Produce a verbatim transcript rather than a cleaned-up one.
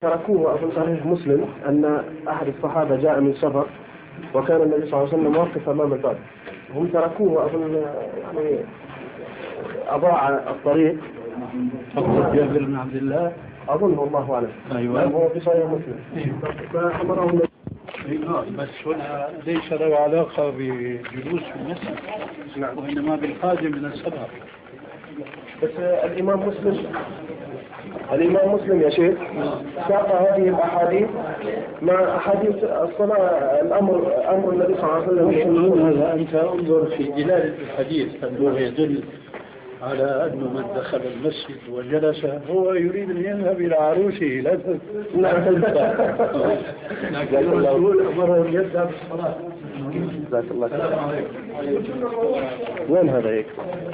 تركوه أظن صحيح مسلم أن أحد الصحابة جاء من سفر وكان النبي صلى الله عليه وسلم واقف أمام الباب، هم تركوه أظن يعني أضاع الطريق. فقط جابر بن عبد الله أظن والله أعلم. أيوة هو في صحيح مسلم. فأمره النبي. بس هنا ليس له علاقة بجلوس في المسجد، نعم. وإنما بالقادم من السفر. بس الإمام مسلم الإمام مسلم يا شيخ ساق هذه الأحاديث مع أحاديث الصلاة، الأمر أمر النبي صلى الله عليه وسلم. هذا أنت انظر في دلالة الحديث أنه يدل على أنه من دخل المسجد وجلس هو يريد أن يذهب إلى عروسه، لا تنسى. لكن الرسول أمره أن يذهب الصلاة. جزاك الله خير. وين هذا يكتب؟